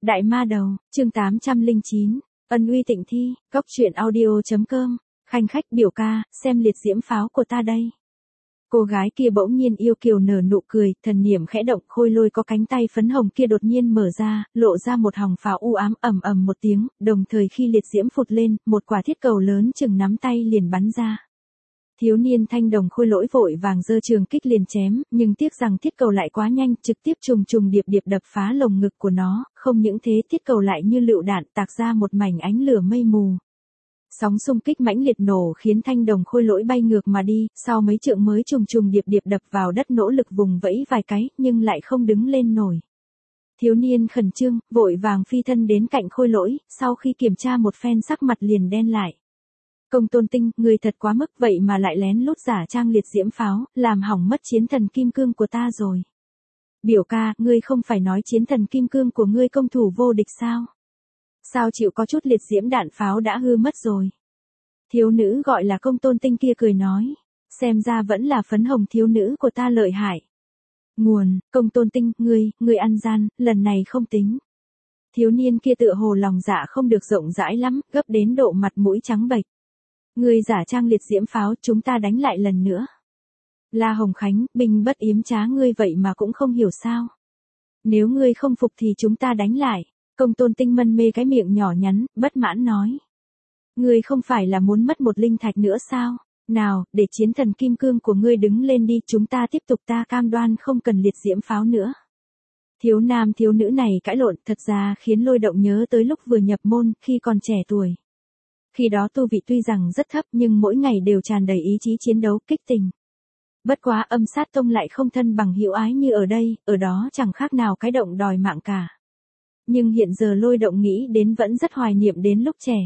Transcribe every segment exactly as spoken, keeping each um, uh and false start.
Đại ma đầu, chương tám trăm lẻ chín, ân uy tịnh thi, cốc truyện audio chấm com, khanh khách biểu ca, xem liệt diễm pháo của ta đây. Cô gái kia bỗng nhiên yêu kiều nở nụ cười, thần niệm khẽ động, khôi lôi có cánh tay phấn hồng kia đột nhiên mở ra, lộ ra một hòng pháo u ám, ầm ầm một tiếng, đồng thời khi liệt diễm phụt lên, một quả thiết cầu lớn chừng nắm tay liền bắn ra. Thiếu niên thanh đồng khôi lỗi vội vàng giơ trường kích liền chém, nhưng tiếc rằng thiết cầu lại quá nhanh, trực tiếp trùng trùng điệp điệp đập phá lồng ngực của nó, không những thế thiết cầu lại như lựu đạn tạc ra một mảnh ánh lửa mây mù. Sóng xung kích mãnh liệt nổ khiến thanh đồng khôi lỗi bay ngược mà đi, sau mấy trượng mới trùng trùng điệp điệp đập vào đất nỗ lực vùng vẫy vài cái, nhưng lại không đứng lên nổi. Thiếu niên khẩn trương, vội vàng phi thân đến cạnh khôi lỗi, sau khi kiểm tra một phen sắc mặt liền đen lại. Công Tôn Tinh, người thật quá mức, vậy mà lại lén lút giả trang liệt diễm pháo, làm hỏng mất chiến thần kim cương của ta rồi. Biểu ca, ngươi không phải nói chiến thần kim cương của ngươi công thủ vô địch sao? Sao chịu có chút liệt diễm đạn pháo đã hư mất rồi? Thiếu nữ gọi là Công Tôn Tinh kia cười nói, xem ra vẫn là phấn hồng thiếu nữ của ta lợi hại. Nguồn, Công Tôn Tinh, ngươi, ngươi ăn gian, lần này không tính. Thiếu niên kia tựa hồ lòng dạ không được rộng rãi lắm, gấp đến độ mặt mũi trắng bệch. Ngươi giả trang liệt diễm pháo, chúng ta đánh lại lần nữa. La Hồng Khánh, binh bất yếm trá ngươi vậy mà cũng không hiểu sao. Nếu ngươi không phục thì chúng ta đánh lại. Công Tôn Tinh mân mê cái miệng nhỏ nhắn, bất mãn nói. Ngươi không phải là muốn mất một linh thạch nữa sao? Nào, để chiến thần kim cương của ngươi đứng lên đi, chúng ta tiếp tục, ta cam đoan không cần liệt diễm pháo nữa. Thiếu nam thiếu nữ này cãi lộn thật ra khiến Lôi Động nhớ tới lúc vừa nhập môn, khi còn trẻ tuổi. Khi đó tu vị tuy rằng rất thấp nhưng mỗi ngày đều tràn đầy ý chí chiến đấu, kích tình. Bất quá âm sát tông lại không thân bằng hữu ái như ở đây, ở đó chẳng khác nào cái động đòi mạng cả. Nhưng hiện giờ Lôi Động nghĩ đến vẫn rất hoài niệm đến lúc trẻ.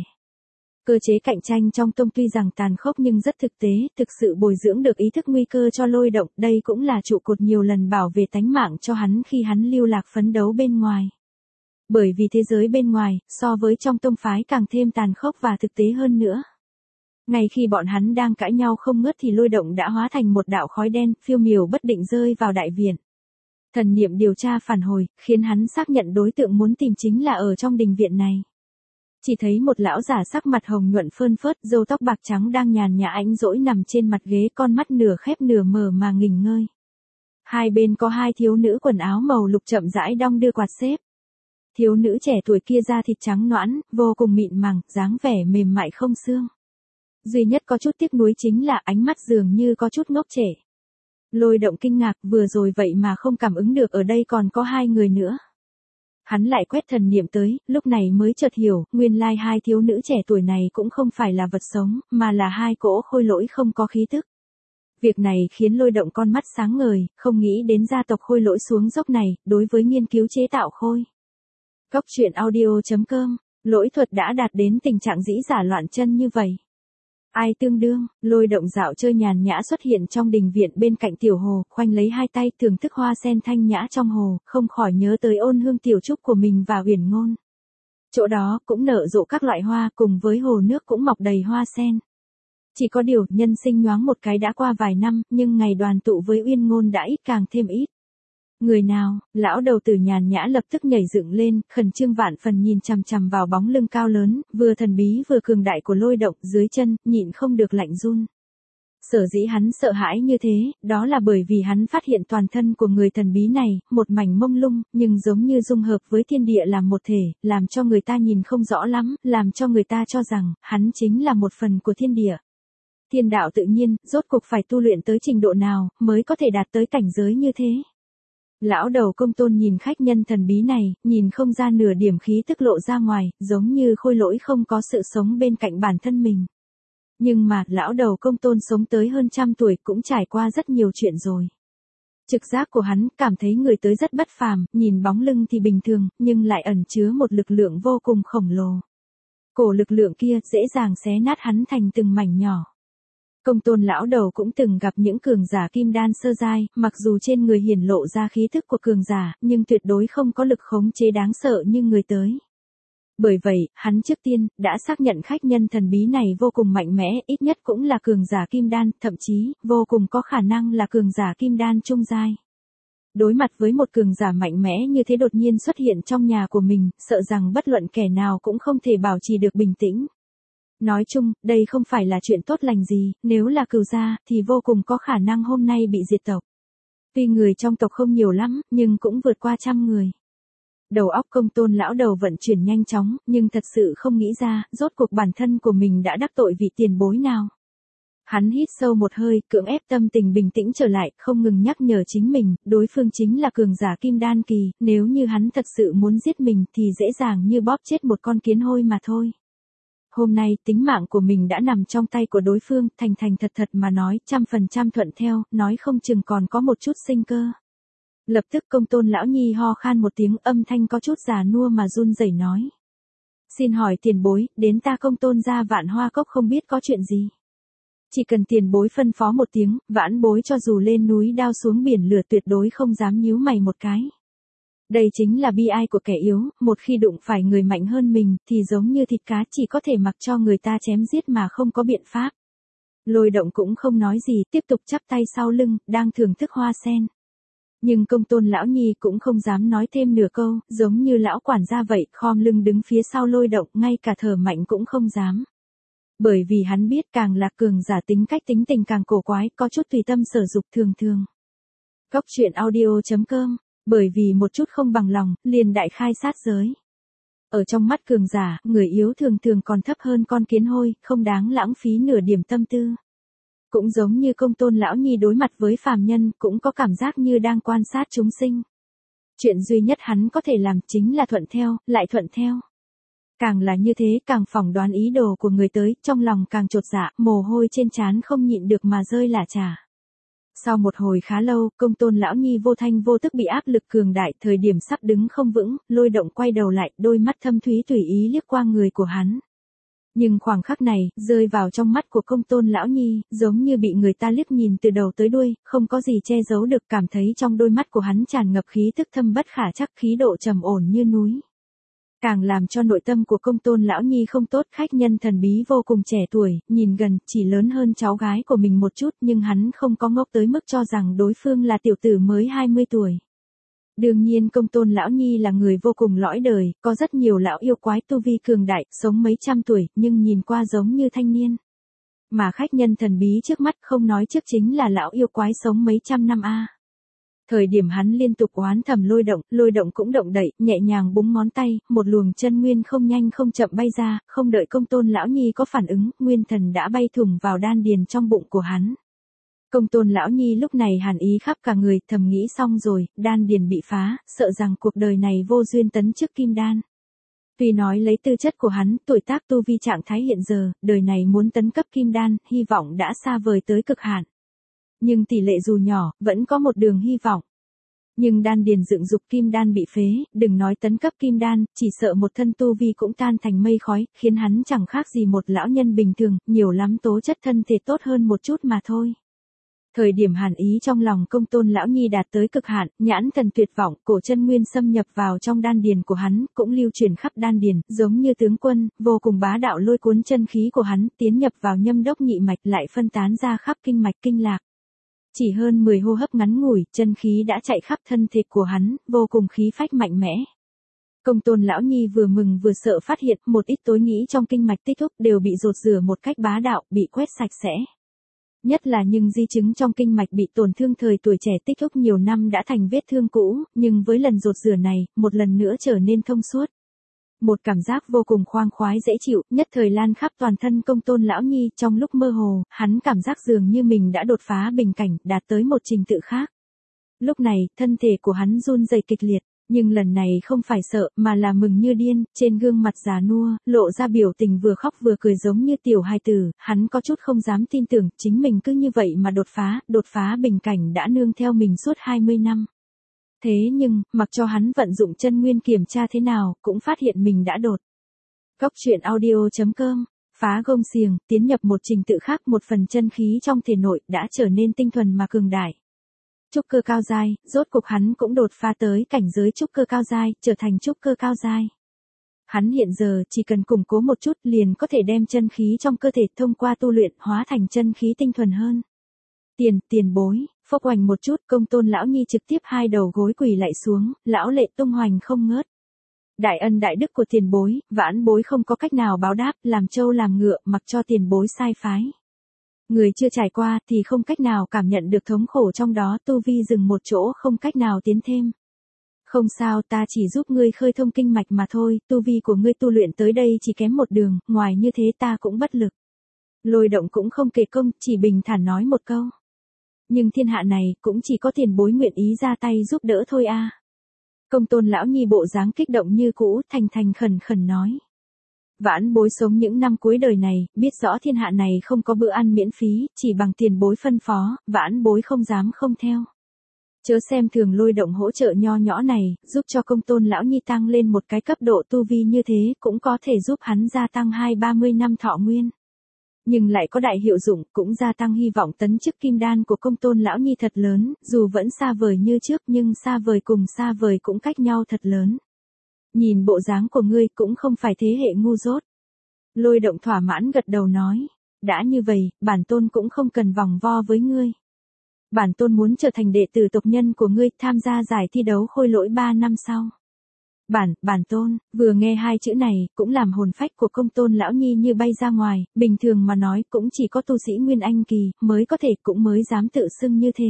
Cơ chế cạnh tranh trong tông tuy rằng tàn khốc nhưng rất thực tế, thực sự bồi dưỡng được ý thức nguy cơ cho Lôi Động, đây cũng là trụ cột nhiều lần bảo vệ tánh mạng cho hắn khi hắn lưu lạc phấn đấu bên ngoài. Bởi vì thế giới bên ngoài, so với trong tông phái càng thêm tàn khốc và thực tế hơn nữa. Ngay khi bọn hắn đang cãi nhau không ngớt thì Lôi Động đã hóa thành một đạo khói đen, phiêu miểu bất định rơi vào đại viện. Thần niệm điều tra phản hồi, khiến hắn xác nhận đối tượng muốn tìm chính là ở trong đình viện này. Chỉ thấy một lão giả sắc mặt hồng nhuận phơn phớt, râu tóc bạc trắng đang nhàn nhã ánh dỗi nằm trên mặt ghế, con mắt nửa khép nửa mở mà nghỉ ngơi. Hai bên có hai thiếu nữ quần áo màu lục chậm rãi đong đưa quạt xếp. Thiếu nữ trẻ tuổi kia da thịt trắng nõn, vô cùng mịn màng, dáng vẻ mềm mại không xương. Duy nhất có chút tiếc nuối chính là ánh mắt dường như có chút ngốc trệ. Lôi Động kinh ngạc, vừa rồi vậy mà không cảm ứng được ở đây còn có hai người nữa. Hắn lại quét thần niệm tới, lúc này mới chợt hiểu, nguyên lai hai thiếu nữ trẻ tuổi này cũng không phải là vật sống, mà là hai cỗ khôi lỗi không có khí tức. Việc này khiến Lôi Động con mắt sáng ngời, không nghĩ đến gia tộc khôi lỗi xuống dốc này, đối với nghiên cứu chế tạo khôi. Cốc truyện audio chấm com, lỗi thuật đã đạt đến tình trạng dĩ giả loạn chân như vậy. Ai tương đương, Lôi Động dạo chơi nhàn nhã xuất hiện trong đình viện bên cạnh tiểu hồ, khoanh lấy hai tay thưởng thức hoa sen thanh nhã trong hồ, không khỏi nhớ tới ôn hương tiểu trúc của mình và Uyển Ngôn. Chỗ đó cũng nở rộ các loại hoa, cùng với hồ nước cũng mọc đầy hoa sen. Chỉ có điều, nhân sinh nhoáng một cái đã qua vài năm, nhưng ngày đoàn tụ với Uyên Ngôn đã ít càng thêm ít. Người nào? Lão đầu tử nhàn nhã lập tức nhảy dựng lên, khẩn trương vạn phần nhìn chằm chằm vào bóng lưng cao lớn, vừa thần bí vừa cường đại của Lôi Động, dưới chân, nhịn không được lạnh run. Sở dĩ hắn sợ hãi như thế, đó là bởi vì hắn phát hiện toàn thân của người thần bí này, một mảnh mông lung, nhưng giống như dung hợp với thiên địa làm một thể, làm cho người ta nhìn không rõ lắm, làm cho người ta cho rằng, hắn chính là một phần của thiên địa. Thiên đạo tự nhiên, rốt cuộc phải tu luyện tới trình độ nào, mới có thể đạt tới cảnh giới như thế. Lão đầu Công Tôn nhìn khách nhân thần bí này, nhìn không ra nửa điểm khí tức lộ ra ngoài, giống như khôi lỗi không có sự sống bên cạnh bản thân mình. Nhưng mà, lão đầu Công Tôn sống tới hơn trăm tuổi cũng trải qua rất nhiều chuyện rồi. Trực giác của hắn cảm thấy người tới rất bất phàm, nhìn bóng lưng thì bình thường, nhưng lại ẩn chứa một lực lượng vô cùng khổng lồ. Cổ lực lượng kia dễ dàng xé nát hắn thành từng mảnh nhỏ. Công Tôn lão đầu cũng từng gặp những cường giả kim đan sơ giai, mặc dù trên người hiển lộ ra khí thức của cường giả, nhưng tuyệt đối không có lực khống chế đáng sợ như người tới. Bởi vậy, hắn trước tiên, đã xác nhận khách nhân thần bí này vô cùng mạnh mẽ, ít nhất cũng là cường giả kim đan, thậm chí, vô cùng có khả năng là cường giả kim đan trung giai. đối mặt với một cường giả mạnh mẽ như thế đột nhiên xuất hiện trong nhà của mình, sợ rằng bất luận kẻ nào cũng không thể bảo trì được bình tĩnh. Nói chung, đây không phải là chuyện tốt lành gì, nếu là Cửu gia, thì vô cùng có khả năng hôm nay bị diệt tộc. Tuy người trong tộc không nhiều lắm, nhưng cũng vượt qua trăm người. Đầu óc Công Tôn lão đầu vận chuyển nhanh chóng, nhưng thật sự không nghĩ ra, rốt cuộc bản thân của mình đã đắc tội vị tiền bối nào. Hắn hít sâu một hơi, cưỡng ép tâm tình bình tĩnh trở lại, không ngừng nhắc nhở chính mình, đối phương chính là cường giả kim đan kỳ, nếu như hắn thật sự muốn giết mình thì dễ dàng như bóp chết một con kiến hôi mà thôi. Hôm nay, tính mạng của mình đã nằm trong tay của đối phương, thành thành thật thật mà nói, trăm phần trăm thuận theo, nói không chừng còn có một chút sinh cơ. Lập tức Công Tôn lão nhi ho khan một tiếng, âm thanh có chút già nua mà run rẩy nói. Xin hỏi tiền bối, đến ta Công Tôn gia Vạn Hoa Cốc không biết có chuyện gì. Chỉ cần tiền bối phân phó một tiếng, vãn bối cho dù lên núi đao xuống biển lửa tuyệt đối không dám nhíu mày một cái. Đây chính là bi ai của kẻ yếu, một khi đụng phải người mạnh hơn mình, thì giống như thịt cá chỉ có thể mặc cho người ta chém giết mà không có biện pháp. Lôi Động cũng không nói gì, tiếp tục chắp tay sau lưng, đang thưởng thức hoa sen. Nhưng Công Tôn lão nhi cũng không dám nói thêm nửa câu, giống như lão quản gia vậy, khom lưng đứng phía sau Lôi Động, ngay cả thở mạnh cũng không dám. Bởi vì hắn biết càng là cường giả tính cách tính tình càng cổ quái, có chút tùy tâm sở dục thường thường. Góc truyện audio chấm com, bởi vì một chút không bằng lòng, liền đại khai sát giới. Ở trong mắt cường giả, người yếu thường thường còn thấp hơn con kiến hôi, không đáng lãng phí nửa điểm tâm tư. Cũng giống như Công Tôn lão nhi đối mặt với phàm nhân, cũng có cảm giác như đang quan sát chúng sinh. Chuyện duy nhất hắn có thể làm chính là thuận theo, lại thuận theo. Càng là như thế càng phỏng đoán ý đồ của người tới, trong lòng càng chột dạ, mồ hôi trên trán không nhịn được mà rơi lả chả. Sau một hồi khá lâu, Công Tôn lão nhi vô thanh vô tức bị áp lực cường đại, thời điểm sắp đứng không vững, Lôi Động quay đầu lại, đôi mắt thâm thúy tùy ý liếc qua người của hắn. Nhưng khoảng khắc này, rơi vào trong mắt của Công Tôn lão nhi, giống như bị người ta liếc nhìn từ đầu tới đuôi, không có gì che giấu được, cảm thấy trong đôi mắt của hắn tràn ngập khí tức thâm bất khả trắc, khí độ trầm ổn như núi. Càng làm cho nội tâm của Công Tôn lão nhi không tốt, khách nhân thần bí vô cùng trẻ tuổi, nhìn gần, chỉ lớn hơn cháu gái của mình một chút, nhưng hắn không có ngốc tới mức cho rằng đối phương là tiểu tử mới hai mươi tuổi. Đương nhiên Công Tôn lão nhi là người vô cùng lõi đời, có rất nhiều lão yêu quái tu vi cường đại, sống mấy trăm tuổi, nhưng nhìn qua giống như thanh niên. Mà khách nhân thần bí trước mắt không nói trước chính là lão yêu quái sống mấy trăm năm a. Thời điểm hắn liên tục oán thầm Lôi Động, Lôi Động cũng động đậy, nhẹ nhàng búng ngón tay, một luồng chân nguyên không nhanh không chậm bay ra, không đợi Công Tôn lão nhi có phản ứng, nguyên thần đã bay thủng vào đan điền trong bụng của hắn. Công Tôn lão nhi lúc này hàn ý khắp cả người, thầm nghĩ xong rồi, đan điền bị phá, sợ rằng cuộc đời này vô duyên tấn chức kim đan. Tuy nói lấy tư chất của hắn, tuổi tác tu vi trạng thái hiện giờ, đời này muốn tấn cấp kim đan, hy vọng đã xa vời tới cực hạn. Nhưng tỷ lệ dù nhỏ, vẫn có một đường hy vọng. Nhưng đan điền dựng dục kim đan bị phế, đừng nói tấn cấp kim đan, chỉ sợ một thân tu vi cũng tan thành mây khói, khiến hắn chẳng khác gì một lão nhân bình thường, nhiều lắm tố chất thân thể tốt hơn một chút mà thôi. Thời điểm hàn ý trong lòng Công Tôn lão nhi đạt tới cực hạn, nhãn thần tuyệt vọng, cổ chân nguyên xâm nhập vào trong đan điền của hắn, cũng lưu truyền khắp đan điền, giống như tướng quân, vô cùng bá đạo lôi cuốn chân khí của hắn, tiến nhập vào nhâm đốc nhị mạch, lại phân tán ra khắp kinh mạch kinh lạc. Chỉ hơn mười hô hấp ngắn ngủi, chân khí đã chạy khắp thân thể của hắn, vô cùng khí phách mạnh mẽ. Công Tôn lão nhi vừa mừng vừa sợ phát hiện, một ít tối nghĩ trong kinh mạch tích thúc đều bị dột rửa một cách bá đạo, bị quét sạch sẽ. Nhất là những di chứng trong kinh mạch bị tổn thương thời tuổi trẻ tích thúc nhiều năm đã thành vết thương cũ, nhưng với lần dột rửa này, một lần nữa trở nên thông suốt. Một cảm giác vô cùng khoang khoái dễ chịu, nhất thời lan khắp toàn thân Công Tôn lão nhi, trong lúc mơ hồ, hắn cảm giác dường như mình đã đột phá bình cảnh, đạt tới một trình tự khác. Lúc này, thân thể của hắn run rẩy kịch liệt, nhưng lần này không phải sợ, mà là mừng như điên, trên gương mặt già nua, lộ ra biểu tình vừa khóc vừa cười giống như tiểu hài tử, hắn có chút không dám tin tưởng, chính mình cứ như vậy mà đột phá, đột phá bình cảnh đã nương theo mình suốt hai mươi năm. Thế nhưng, mặc cho hắn vận dụng chân nguyên kiểm tra thế nào, cũng phát hiện mình đã đột. Góc truyện audio chấm com, phá gông xiềng, tiến nhập một trình tự khác, một phần chân khí trong thể nội đã trở nên tinh thuần mà cường đại. Trúc cơ cao giai, rốt cục hắn cũng đột phá tới cảnh giới trúc cơ cao giai, trở thành trúc cơ cao giai. Hắn hiện giờ chỉ cần củng cố một chút liền có thể đem chân khí trong cơ thể thông qua tu luyện hóa thành chân khí tinh thuần hơn. Tiền, tiền bối, Phốc oành một chút, Công Tôn lão nhi trực tiếp hai đầu gối quỳ lạy xuống, lão lệ tung hoành không ngớt. Đại ân đại đức của tiền bối, vãn bối không có cách nào báo đáp, làm trâu làm ngựa, mặc cho tiền bối sai phái. Người chưa trải qua thì không cách nào cảm nhận được thống khổ trong đó, tu vi dừng một chỗ không cách nào tiến thêm. Không sao, ta chỉ giúp ngươi khơi thông kinh mạch mà thôi, tu vi của ngươi tu luyện tới đây chỉ kém một đường, ngoài như thế ta cũng bất lực. Lôi Động cũng không kể công, chỉ bình thản nói một câu. Nhưng thiên hạ này cũng chỉ có tiền bối nguyện ý ra tay giúp đỡ thôi a. À. Công Tôn lão nhi bộ dáng kích động như cũ, thành thành khẩn khẩn nói. Vãn bối sống những năm cuối đời này, biết rõ thiên hạ này không có bữa ăn miễn phí, chỉ bằng tiền bối phân phó, vãn bối không dám không theo. Chớ xem thường Lôi Động hỗ trợ nho nhỏ này, giúp cho Công Tôn lão nhi tăng lên một cái cấp độ tu vi như thế, cũng có thể giúp hắn gia tăng hai ba mươi năm thọ nguyên. Nhưng lại có đại hiệu dụng, cũng gia tăng hy vọng tấn chức kim đan của Công Tôn lão nhi thật lớn, dù vẫn xa vời như trước nhưng xa vời cùng xa vời cũng cách nhau thật lớn. Nhìn bộ dáng của ngươi cũng không phải thế hệ ngu dốt. Lôi Động thỏa mãn gật đầu nói, đã như vậy, bản tôn cũng không cần vòng vo với ngươi. Bản tôn muốn trở thành đệ tử tộc nhân của ngươi, tham gia giải thi đấu khôi lỗi ba năm sau. Bản, bản tôn, vừa nghe hai chữ này, cũng làm hồn phách của Công Tôn lão nhi như bay ra ngoài, bình thường mà nói cũng chỉ có tu sĩ Nguyên Anh kỳ, mới có thể cũng mới dám tự xưng như thế.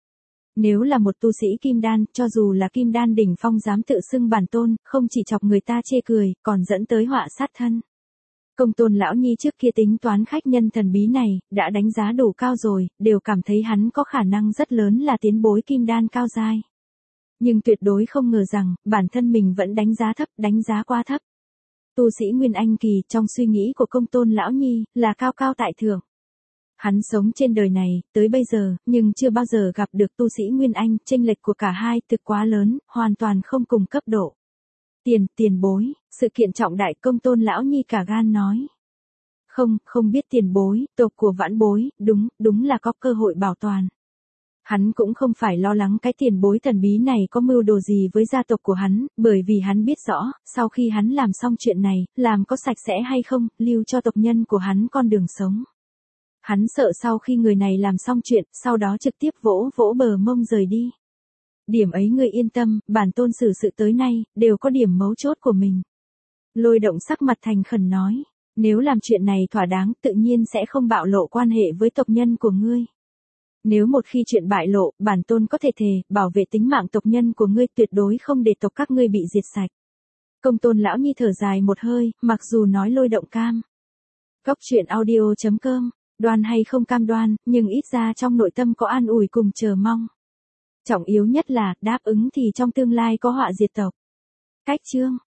Nếu là một tu sĩ kim đan, cho dù là kim đan đỉnh phong dám tự xưng bản tôn, không chỉ chọc người ta chê cười, còn dẫn tới họa sát thân. Công Tôn lão nhi trước kia tính toán khách nhân thần bí này, đã đánh giá đủ cao rồi, đều cảm thấy hắn có khả năng rất lớn là tiến bối kim đan cao giai. Nhưng tuyệt đối không ngờ rằng, bản thân mình vẫn đánh giá thấp, đánh giá quá thấp. Tu sĩ Nguyên Anh kỳ trong suy nghĩ của Công Tôn lão nhi, là cao cao tại thượng. Hắn sống trên đời này, tới bây giờ, nhưng chưa bao giờ gặp được tu sĩ Nguyên Anh, chênh lệch của cả hai thực quá lớn, hoàn toàn không cùng cấp độ. Tiền, tiền bối, sự kiện trọng đại Công Tôn lão nhi cả gan nói. Không, không biết tiền bối, tộc của vãn bối, đúng, đúng là có cơ hội bảo toàn. Hắn cũng không phải lo lắng cái tiền bối thần bí này có mưu đồ gì với gia tộc của hắn, bởi vì hắn biết rõ, sau khi hắn làm xong chuyện này, làm có sạch sẽ hay không, lưu cho tộc nhân của hắn con đường sống. Hắn sợ sau khi người này làm xong chuyện, sau đó trực tiếp vỗ vỗ bờ mông rời đi. Điểm ấy ngươi yên tâm, bản tôn xử sự tới nay, đều có điểm mấu chốt của mình. Lôi Động sắc mặt thành khẩn nói, nếu làm chuyện này thỏa đáng, tự nhiên sẽ không bạo lộ quan hệ với tộc nhân của ngươi. Nếu một khi chuyện bại lộ, bản tôn có thể thề, bảo vệ tính mạng tộc nhân của ngươi, tuyệt đối không để tộc các ngươi bị diệt sạch. Công Tôn lão nhi thở dài một hơi, mặc dù nói Lôi Động cam. Góc truyện audio chấm com, đoan hay không cam đoan, nhưng ít ra trong nội tâm có an ủi cùng chờ mong. Trọng yếu nhất là, đáp ứng thì trong tương lai có họa diệt tộc. Cách chương.